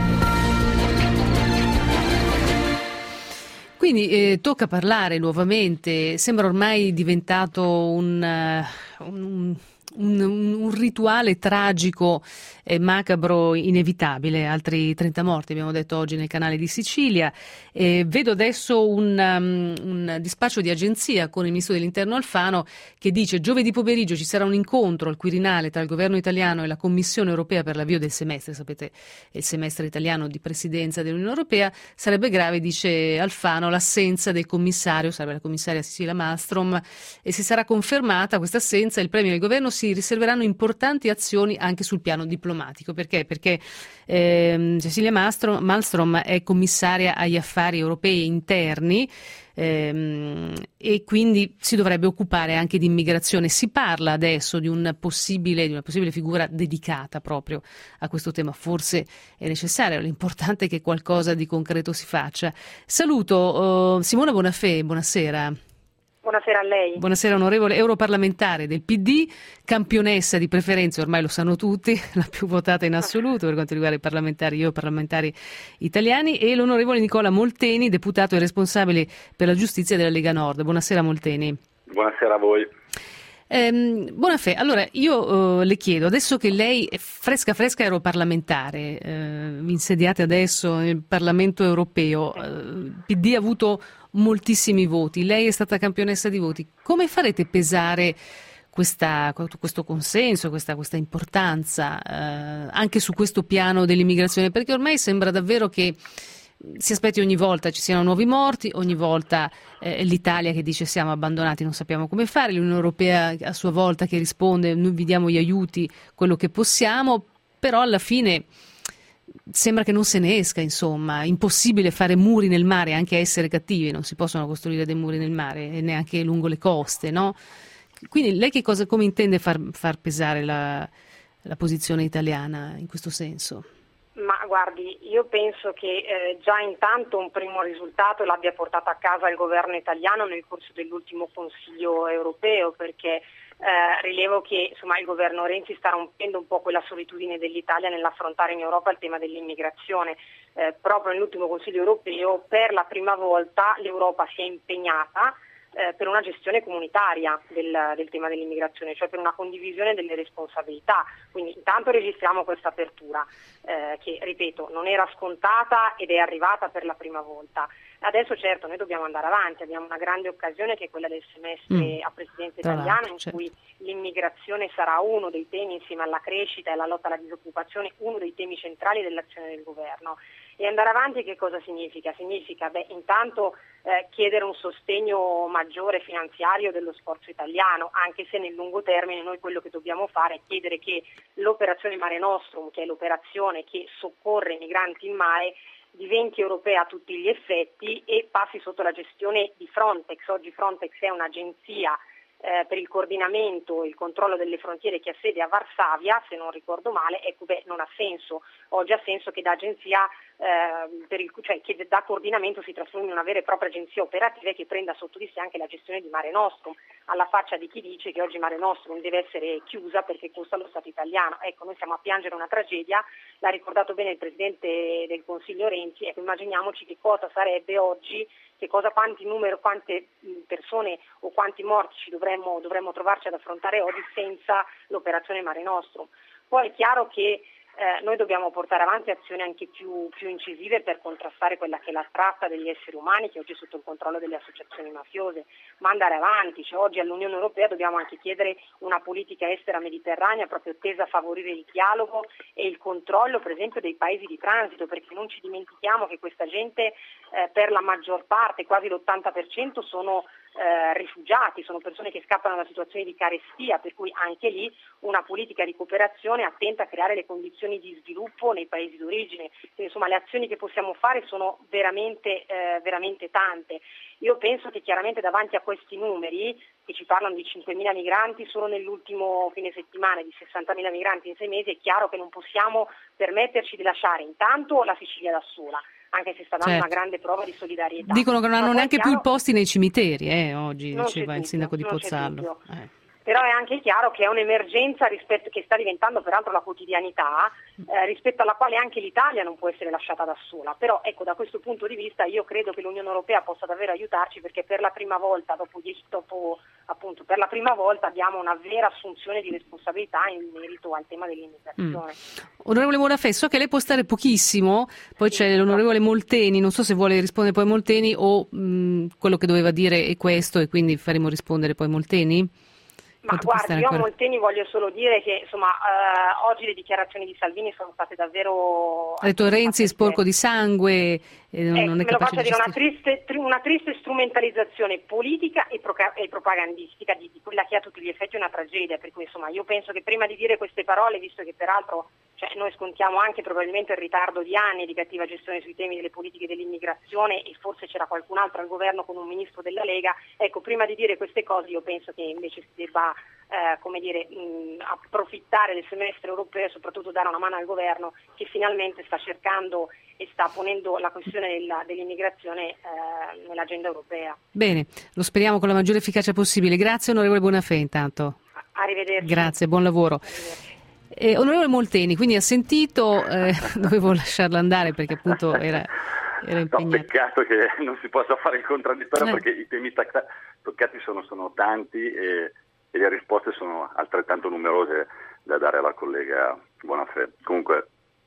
C: Quindi eh, tocca parlare nuovamente, sembra ormai diventato un, uh, un Un, un rituale tragico e macabro inevitabile. Altri trenta morti abbiamo detto oggi nel canale di Sicilia. E vedo adesso un, um, un dispaccio di agenzia con il ministro dell'Interno Alfano, che dice: giovedì pomeriggio ci sarà un incontro al Quirinale tra il governo italiano e la Commissione europea per l'avvio del semestre. Sapete, il semestre italiano di presidenza dell'Unione Europea. Sarebbe grave, dice Alfano, l'assenza del commissario, sarebbe la commissaria Cecilia Malmström, e se sarà confermata questa assenza, il premio del governo si riserveranno importanti azioni anche sul piano diplomatico. Perché? Perché ehm, Cecilia Malmström è commissaria agli affari europei interni, ehm, e quindi si dovrebbe occupare anche di immigrazione. Si parla adesso di, un possibile, di una possibile figura dedicata proprio a questo tema, forse è necessario, l'importante è che qualcosa di concreto si faccia. Saluto uh, Simona Bonafè, buonasera.
P: Buonasera a lei.
C: Buonasera, onorevole europarlamentare del P D, campionessa di preferenze, ormai lo sanno tutti, la più votata in assoluto per quanto riguarda i parlamentari, io parlamentari italiani, e l'onorevole Nicola Molteni, deputato e responsabile per la giustizia della Lega Nord. Buonasera Molteni.
Q: Buonasera a voi.
C: Eh, Bonafè, allora io eh, le chiedo, adesso che lei è fresca fresca europarlamentare, eh, vi insediate adesso nel Parlamento europeo, eh, il P D ha avuto moltissimi voti, lei è stata campionessa di voti, come farete pesare questa, questo consenso, questa, questa importanza eh, anche su questo piano dell'immigrazione? Perché ormai sembra davvero che si aspetti ogni volta ci siano nuovi morti, ogni volta eh, l'Italia che dice siamo abbandonati, non sappiamo come fare, l'Unione Europea a sua volta che risponde noi vi diamo gli aiuti, quello che possiamo, però alla fine sembra che non se ne esca, insomma, impossibile fare muri nel mare, anche a essere cattivi, non si possono costruire dei muri nel mare e neanche lungo le coste, no? Quindi lei che cosa, come intende far, far pesare la, la posizione italiana in questo senso?
P: Ma guardi, io penso che eh, già intanto un primo risultato l'abbia portato a casa il governo italiano nel corso dell'ultimo Consiglio europeo, perché eh, rilevo che insomma, il governo Renzi sta rompendo un po' quella solitudine dell'Italia nell'affrontare in Europa il tema dell'immigrazione. Eh, proprio nell'ultimo Consiglio europeo per la prima volta l'Europa si è impegnata eh, per una gestione comunitaria del, del tema dell'immigrazione, cioè per una condivisione delle responsabilità. Quindi intanto registriamo questa apertura eh, che, ripeto, non era scontata ed è arrivata per la prima volta. Adesso certo noi dobbiamo andare avanti, abbiamo una grande occasione che è quella del semestre mm. a presidenza italiana, in certo. cui l'immigrazione sarà uno dei temi, insieme alla crescita e alla lotta alla disoccupazione, uno dei temi centrali dell'azione del governo. E andare avanti che cosa significa? Significa beh, intanto eh, chiedere un sostegno maggiore finanziario dello sforzo italiano, anche se nel lungo termine noi quello che dobbiamo fare è chiedere che l'operazione Mare Nostrum, che è l'operazione che soccorre i migranti in mare, diventi europea a tutti gli effetti e passi sotto la gestione di Frontex. Oggi Frontex è un'agenzia eh, per il coordinamento e il controllo delle frontiere che ha sede a Varsavia, se non ricordo male. Ecco, beh, non ha senso. Oggi ha senso che da agenzia eh, per il, cioè che da coordinamento si trasformi in una vera e propria agenzia operativa che prenda sotto di sé anche la gestione di Mare Nostrum, alla faccia di chi dice che oggi Mare Nostrum deve essere chiusa perché costa allo Stato italiano. Ecco, noi stiamo a piangere una tragedia, l'ha ricordato bene il Presidente del Consiglio Renzi. Ecco, immaginiamoci che cosa sarebbe oggi, che cosa, quanti numero, quante persone o quanti morti ci dovremmo, dovremmo trovarci ad affrontare oggi senza l'operazione Mare Nostrum. Poi è chiaro che Eh, noi dobbiamo portare avanti azioni anche più, più incisive per contrastare quella che è la tratta degli esseri umani, che oggi è sotto il controllo delle associazioni mafiose, ma andare avanti. Cioè, oggi all'Unione Europea dobbiamo anche chiedere una politica estera mediterranea proprio tesa a favorire il dialogo e il controllo, per esempio, dei paesi di transito, perché non ci dimentichiamo che questa gente eh, per la maggior parte, quasi l'ottanta per cento, sono Eh, rifugiati, sono persone che scappano da situazioni di carestia, per cui anche lì una politica di cooperazione attenta a creare le condizioni di sviluppo nei paesi d'origine. Quindi, insomma, le azioni che possiamo fare sono veramente, eh, veramente tante. Io penso che chiaramente davanti a questi numeri, che ci parlano di cinquemila migranti solo nell'ultimo fine settimana, di sessantamila migranti in sei mesi, è chiaro che non possiamo permetterci di lasciare intanto la Sicilia da sola, anche se sta dando certo. una grande prova di solidarietà.
C: Dicono che non hanno neanche
P: chiaro,
C: più i posti nei cimiteri, eh, oggi diceva il
P: dubbio,
C: sindaco di Pozzallo. Eh.
P: Però è anche chiaro che è un'emergenza rispetto, che sta diventando peraltro la quotidianità, eh, rispetto alla quale anche l'Italia non può essere lasciata da sola. Però ecco, da questo punto di vista io credo che l'Unione Europea possa davvero aiutarci, perché per la prima volta, dopo, dopo appunto per la prima volta abbiamo una vera assunzione di responsabilità in merito al tema dell'immigrazione.
C: Mm. Onorevole Bonafè, so che lei può stare pochissimo, poi sì, c'è l'onorevole Molteni, non so se vuole rispondere poi Molteni o mh, quello che doveva dire è questo e quindi faremo rispondere poi Molteni?
P: Ma guardi, io a Molteni voglio solo dire che insomma eh, oggi le dichiarazioni di Salvini sono state davvero...
C: Ha detto Renzi sporco di sangue, e non,
P: eh,
C: non è
P: me lo
C: capace
P: faccia
C: di
P: dire una
C: gestire.
P: triste, una triste strumentalizzazione politica e, proca- e propagandistica di, di quella che a tutti gli effetti è una tragedia, per cui insomma io penso che prima di dire queste parole, visto che peraltro cioè, noi scontiamo anche probabilmente il ritardo di anni di cattiva gestione sui temi delle politiche dell'immigrazione e forse c'era qualcun altro al governo con un ministro della Lega, ecco, prima di dire queste cose io penso che invece si debba eh, come dire, mh, approfittare del semestre europeo e soprattutto dare una mano al governo che finalmente sta cercando e sta ponendo la questione della, dell'immigrazione eh, nell'agenda europea.
C: Bene, lo speriamo con la maggiore efficacia possibile. Grazie onorevole Bonafè intanto.
P: Arrivederci.
C: Grazie, buon lavoro. Eh, onorevole Molteni, quindi ha sentito, eh, dovevo lasciarla andare perché appunto era, era impegnata.
Q: No, peccato che non si possa fare il contraddittorio
C: eh.
Q: perché i temi tacca- toccati sono, sono tanti e, e le risposte sono altrettanto numerose da dare alla collega Bonafè. Comunque,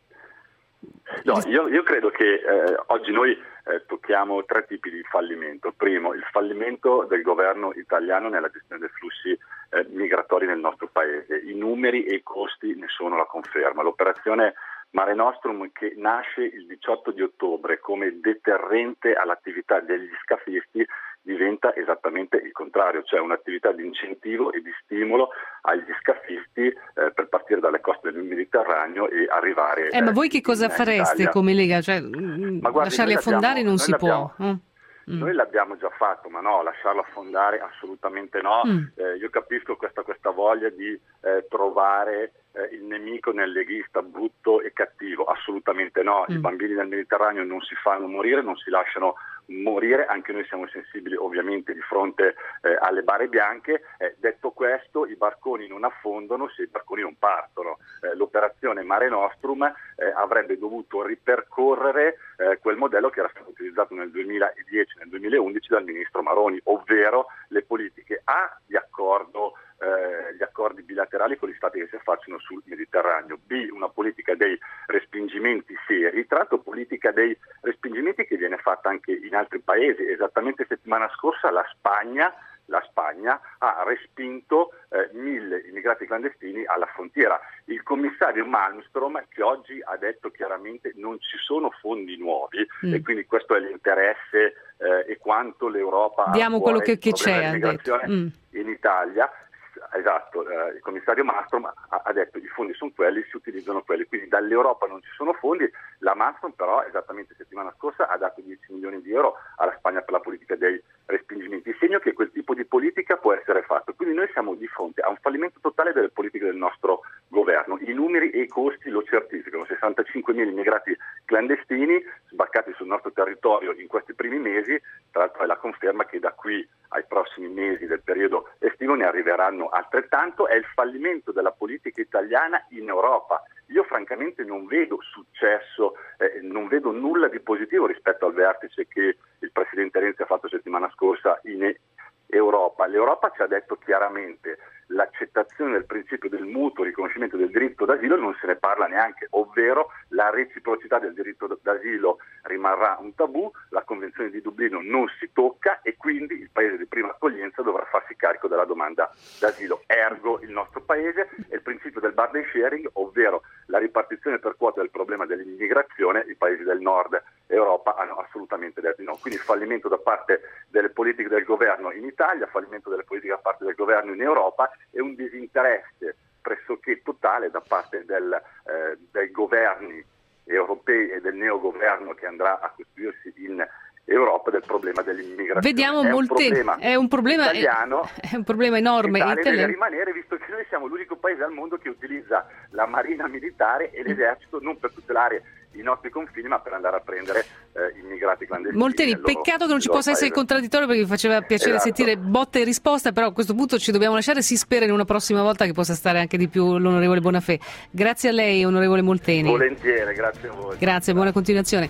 Q: no, io, io credo che eh, oggi noi eh, tocchiamo tre tipi di fallimento. Primo, il fallimento del governo italiano nella gestione dei flussi eh, migratori nel nostro paese. I numeri e i costi ne sono la conferma. L'operazione Mare Nostrum, che nasce il diciotto di ottobre come deterrente all'attività degli scafisti, diventa esattamente il contrario, cioè un'attività di incentivo e di stimolo agli scafisti eh, per partire dalle coste del Mediterraneo e arrivare
C: eh, ma voi che cosa
Q: in
C: fareste
Q: Italia.
C: Come Lega? Cioè,
Q: ma guardi,
C: lasciarli affondare non si può.
Q: Mm. Noi l'abbiamo già fatto, ma no, lasciarlo affondare assolutamente no.
C: Mm.
Q: Eh, io capisco questa, questa voglia di eh, trovare eh, il nemico nel leghista brutto e cattivo, assolutamente no. Mm. I bambini nel Mediterraneo non si fanno morire, non si lasciano morire, anche noi siamo sensibili ovviamente di fronte eh, alle bare bianche. Eh, detto questo, i barconi non affondano se i barconi non partono. Eh, l'operazione Mare Nostrum eh, avrebbe dovuto ripercorrere eh, quel modello che era stato utilizzato nel duemiladieci, nel duemilaundici dal ministro Maroni, ovvero le politiche A di accordo Eh, gli accordi bilaterali con gli stati che si affacciano sul Mediterraneo, B una politica dei respingimenti seri, tra l'altro politica dei respingimenti che viene fatta anche in altri paesi. Esattamente settimana scorsa la Spagna la Spagna ha respinto eh, mille immigrati clandestini alla frontiera. Il commissario Malmström, che oggi ha detto chiaramente non ci sono fondi nuovi mm. e quindi questo è l'interesse eh, e quanto l'Europa
C: diamo
Q: ha
C: quello che, che
Q: c'è
C: dell'immigrazione
Q: mm. in Italia. Esatto, eh, il commissario Malmström ha, ha detto i fondi sono quelli, si utilizzano quelli, quindi dall'Europa non ci sono fondi. La Malmström però esattamente settimana scorsa ha dato dieci milioni di euro alla Spagna per la politica dei respingimenti, segno che quel tipo di politica può essere fatto. Quindi noi siamo di fronte a un fallimento totale delle politiche del nostro governo. I numeri e i costi lo certificano: sessantacinquemila immigrati clandestini sbarcati sul nostro territorio in questi primi mesi. Tra l'altro è la conferma che da qui ai prossimi mesi del periodo estivo ne arriveranno altrettanto. È il fallimento della politica italiana in Europa. Io francamente non vedo successo, eh, non vedo nulla di positivo rispetto al vertice che il Presidente Renzi ha fatto settimana scorsa in Europa. L'Europa ci ha detto chiaramente l'accettazione del principio del mutuo riconoscimento del diritto d'asilo non se ne parla neanche, ovvero la reciprocità del diritto d'asilo rimarrà un tabù, la Convenzione di Dublino non si tocca e quindi il paese di prima accoglienza dovrà farsi carico della domanda d'asilo. Ergo il nostro paese e il principio del burden sharing, ovvero la ripartizione per quote del problema dell'immigrazione, i paesi del nord Europa hanno assolutamente detto di no. Quindi fallimento da parte delle politiche del governo in Italia, fallimento delle politiche da parte del governo in Europa e un disinteresse pressoché totale da parte del, eh, dei governi europei e del neogoverno che andrà a costruirsi in Europa del problema dell'immigrazione.
C: Vediamo
Q: è
C: molte,
Q: un problema
C: è un problema
Q: italiano,
C: è un problema enorme.
Q: Italia
C: Italiano.
Q: deve rimanere, visto che noi siamo l'unico paese al mondo che utilizza la marina militare e l'esercito non per tutelare i nostri confini ma per andare a prendere eh, immigrati clandestini.
C: Molteni, peccato che non ci possa
Q: paese.
C: essere contraddittorio, perché mi faceva piacere
Q: esatto.
C: sentire botta e risposta, però a questo punto ci dobbiamo lasciare. Si spera in una prossima volta che possa stare anche di più l'onorevole Bonafè. Grazie a lei, onorevole Molteni.
Q: Volentieri, grazie a voi.
C: Grazie, buona continuazione.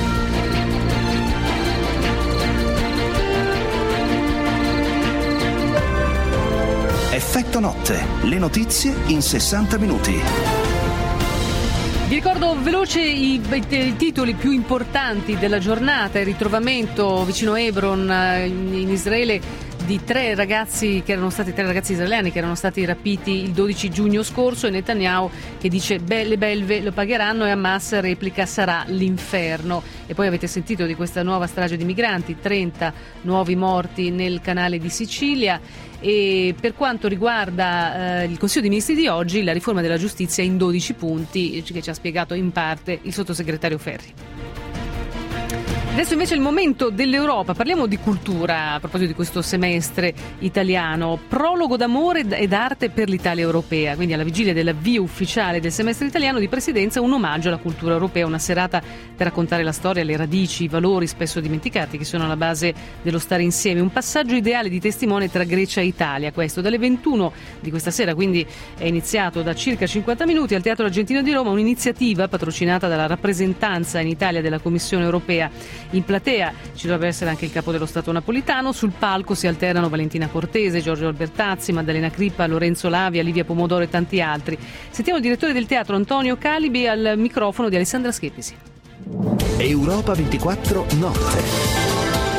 A: Effetto notte, le notizie in sessanta minuti.
C: Vi ricordo veloce i, i, i titoli più importanti della giornata: il ritrovamento vicino Hebron in, in Israele di tre ragazzi che erano stati tre ragazzi israeliani che erano stati rapiti il dodici giugno scorso, e Netanyahu che dice beh, le belve lo pagheranno, e Hamas replica sarà l'inferno. E poi avete sentito di questa nuova strage di migranti, trenta nuovi morti nel canale di Sicilia. E per quanto riguarda eh, il Consiglio dei Ministri di oggi, la riforma della giustizia in dodici punti, che ci ha spiegato in parte il sottosegretario Ferri. Adesso invece è il momento dell'Europa, parliamo di cultura a proposito di questo semestre italiano. Prologo d'amore ed arte per l'Italia europea, quindi alla vigilia dell'avvio ufficiale del semestre italiano di presidenza, un omaggio alla cultura europea, una serata per raccontare la storia, le radici, i valori spesso dimenticati che sono alla base dello stare insieme, un passaggio ideale di testimone tra Grecia e Italia, questo dalle ventuno di questa sera, quindi è iniziato da circa cinquanta minuti al Teatro Argentino di Roma, un'iniziativa patrocinata dalla rappresentanza in Italia della Commissione europea. In platea ci dovrebbe essere anche il capo dello Stato napolitano, sul palco si alternano Valentina Cortese, Giorgio Albertazzi, Maddalena Crippa, Lorenzo Lavia, Livia Pomodoro e tanti altri. Sentiamo il direttore del teatro Antonio Calibi al microfono di Alessandra Schepisi.
A: Europa ventiquattro notte.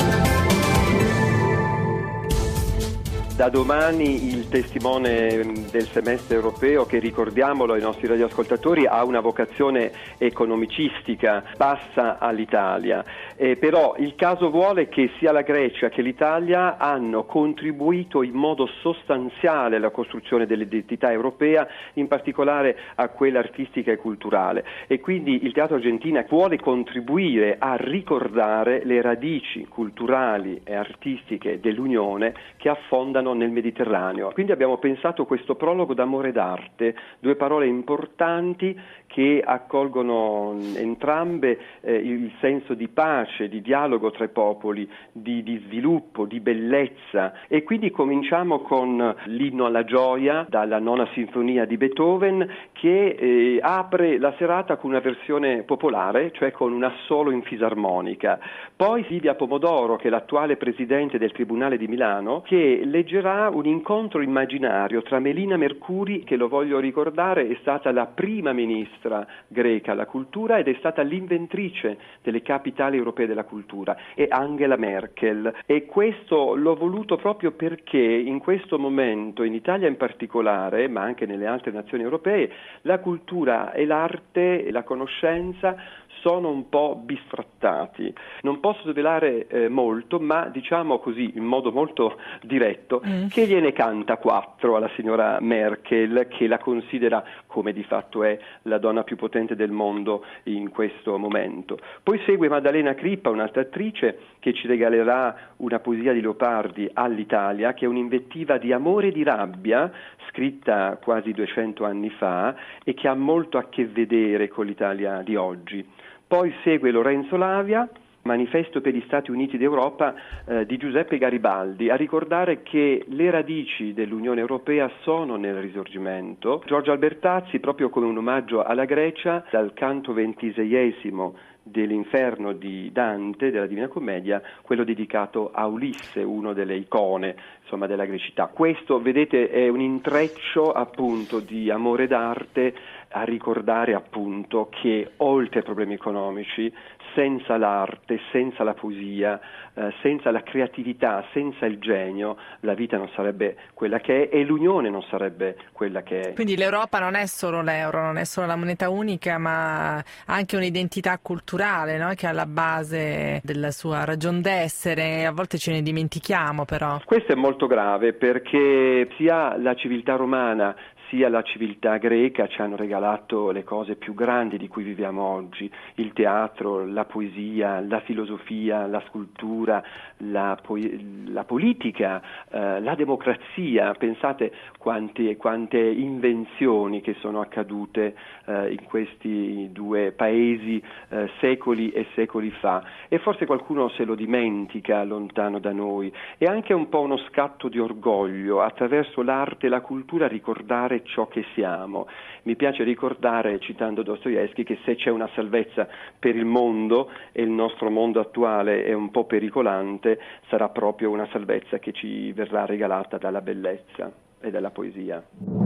R: Da domani il testimone del semestre europeo, che ricordiamolo ai nostri radioascoltatori ha una vocazione economicistica, passa all'Italia. Eh, però il caso vuole che sia la Grecia che l'Italia hanno contribuito in modo sostanziale alla costruzione dell'identità europea, in particolare a quella artistica e culturale. E quindi il Teatro Argentina vuole contribuire a ricordare le radici culturali e artistiche dell'Unione che affondano nel Mediterraneo. Quindi abbiamo pensato questo prologo d'amore d'arte, due parole importanti che accolgono entrambe eh, il senso di pace, di dialogo tra i popoli, di, di sviluppo, di bellezza. E quindi cominciamo con l'inno alla gioia dalla nona sinfonia di Beethoven, che eh, apre la serata con una versione popolare, cioè con un assolo in fisarmonica. Poi Livia Pomodoro, che è l'attuale presidente del Tribunale di Milano, che leggerà un incontro immaginario tra Melina Mercuri, che lo voglio ricordare è stata la prima ministra greca alla cultura ed è stata l'inventrice delle capitali europee della cultura, e Angela Merkel. E questo l'ho voluto proprio perché in questo momento, in Italia in particolare, ma anche nelle altre nazioni europee, la cultura e l'arte e la conoscenza sono un po' bistrattati. Non posso svelare eh, molto, ma diciamo così in modo molto diretto mm. che gliene canta quattro alla signora Merkel, che la considera, come di fatto è, la donna più potente del mondo in questo momento. Poi segue Maddalena Crippa, un'altra attrice, che ci regalerà una poesia di Leopardi all'Italia, che è un'invettiva di amore e di rabbia, scritta quasi duecento anni fa e che ha molto a che vedere con l'Italia di oggi. Poi segue Lorenzo Lavia, Manifesto per gli Stati Uniti d'Europa eh, di Giuseppe Garibaldi, a ricordare che le radici dell'Unione Europea sono nel Risorgimento. Giorgio Albertazzi, proprio come un omaggio alla Grecia, dal canto ventiseiesimo dell'Inferno di Dante, della Divina Commedia, quello dedicato a Ulisse, uno delle icone, insomma, della grecità. Questo, vedete, è un intreccio appunto di amore d'arte, a ricordare appunto che oltre ai problemi economici, senza l'arte, senza la poesia, eh, senza la creatività, senza il genio, la vita non sarebbe quella che è e l'Unione non sarebbe quella che è.
F: Quindi l'Europa non è solo l'euro, non è solo la moneta unica, ma anche un'identità culturale, no? Che è alla base della sua ragion d'essere. A volte ce ne dimentichiamo però.
R: Questo è molto grave, perché sia la civiltà romana sia la civiltà greca ci hanno regalato le cose più grandi di cui viviamo oggi: il teatro, la poesia, la filosofia, la scultura, la, po- la politica, eh, la democrazia. Pensate quanti, quante invenzioni che sono accadute eh, in questi due paesi eh, secoli e secoli fa, e forse qualcuno se lo dimentica lontano da noi. È anche un po' uno scatto di orgoglio attraverso l'arte e la cultura ricordare ciò che siamo. Mi piace ricordare, citando Dostoevskij, che se c'è una salvezza per il mondo, e il nostro mondo attuale è un po' pericolante, sarà proprio una salvezza che ci verrà regalata dalla bellezza e dalla poesia.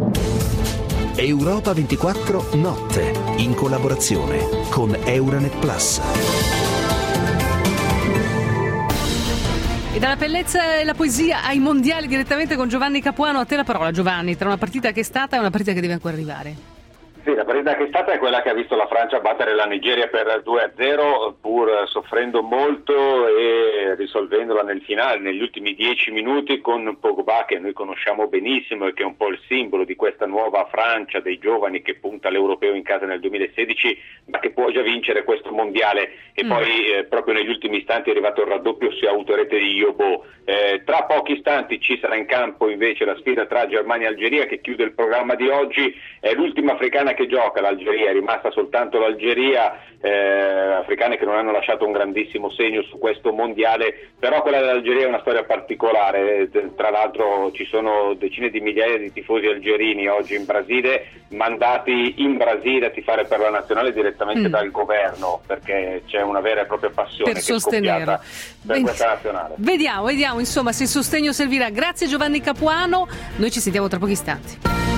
A: Europa ventiquattro notte, in collaborazione con Euranet Plus.
C: E dalla bellezza e la poesia ai mondiali direttamente con Giovanni Capuano. A te la parola, Giovanni, tra una partita che è stata e una partita che deve ancora arrivare.
S: Sì, la partita che è stata è quella che ha visto la Francia battere la Nigeria per due a zero, pur soffrendo molto e risolvendola nel finale, negli ultimi dieci minuti, con Pogba, che noi conosciamo benissimo e che è un po' il simbolo di questa nuova Francia dei giovani che punta all'Europeo in casa nel duemilasedici, ma che può già vincere questo mondiale. E mm. poi eh, proprio negli ultimi istanti è arrivato il raddoppio su autorete di Yobo. Eh, tra pochi istanti ci sarà in campo invece la sfida tra Germania e Algeria, che chiude il programma di oggi. È l'ultima africana che gioca l'Algeria, è rimasta soltanto l'Algeria, eh, africane che non hanno lasciato un grandissimo segno su questo mondiale, però quella dell'Algeria è una storia particolare. Tra l'altro ci sono decine di migliaia di tifosi algerini oggi in Brasile, mandati in Brasile a tifare per la nazionale direttamente mm. dal governo, perché c'è una vera e propria passione
C: per
S: che è scoppiata per
C: Vedi-
S: questa nazionale.
C: Vediamo, vediamo insomma se il sostegno servirà. Grazie Giovanni Capuano, noi ci sentiamo tra pochi istanti.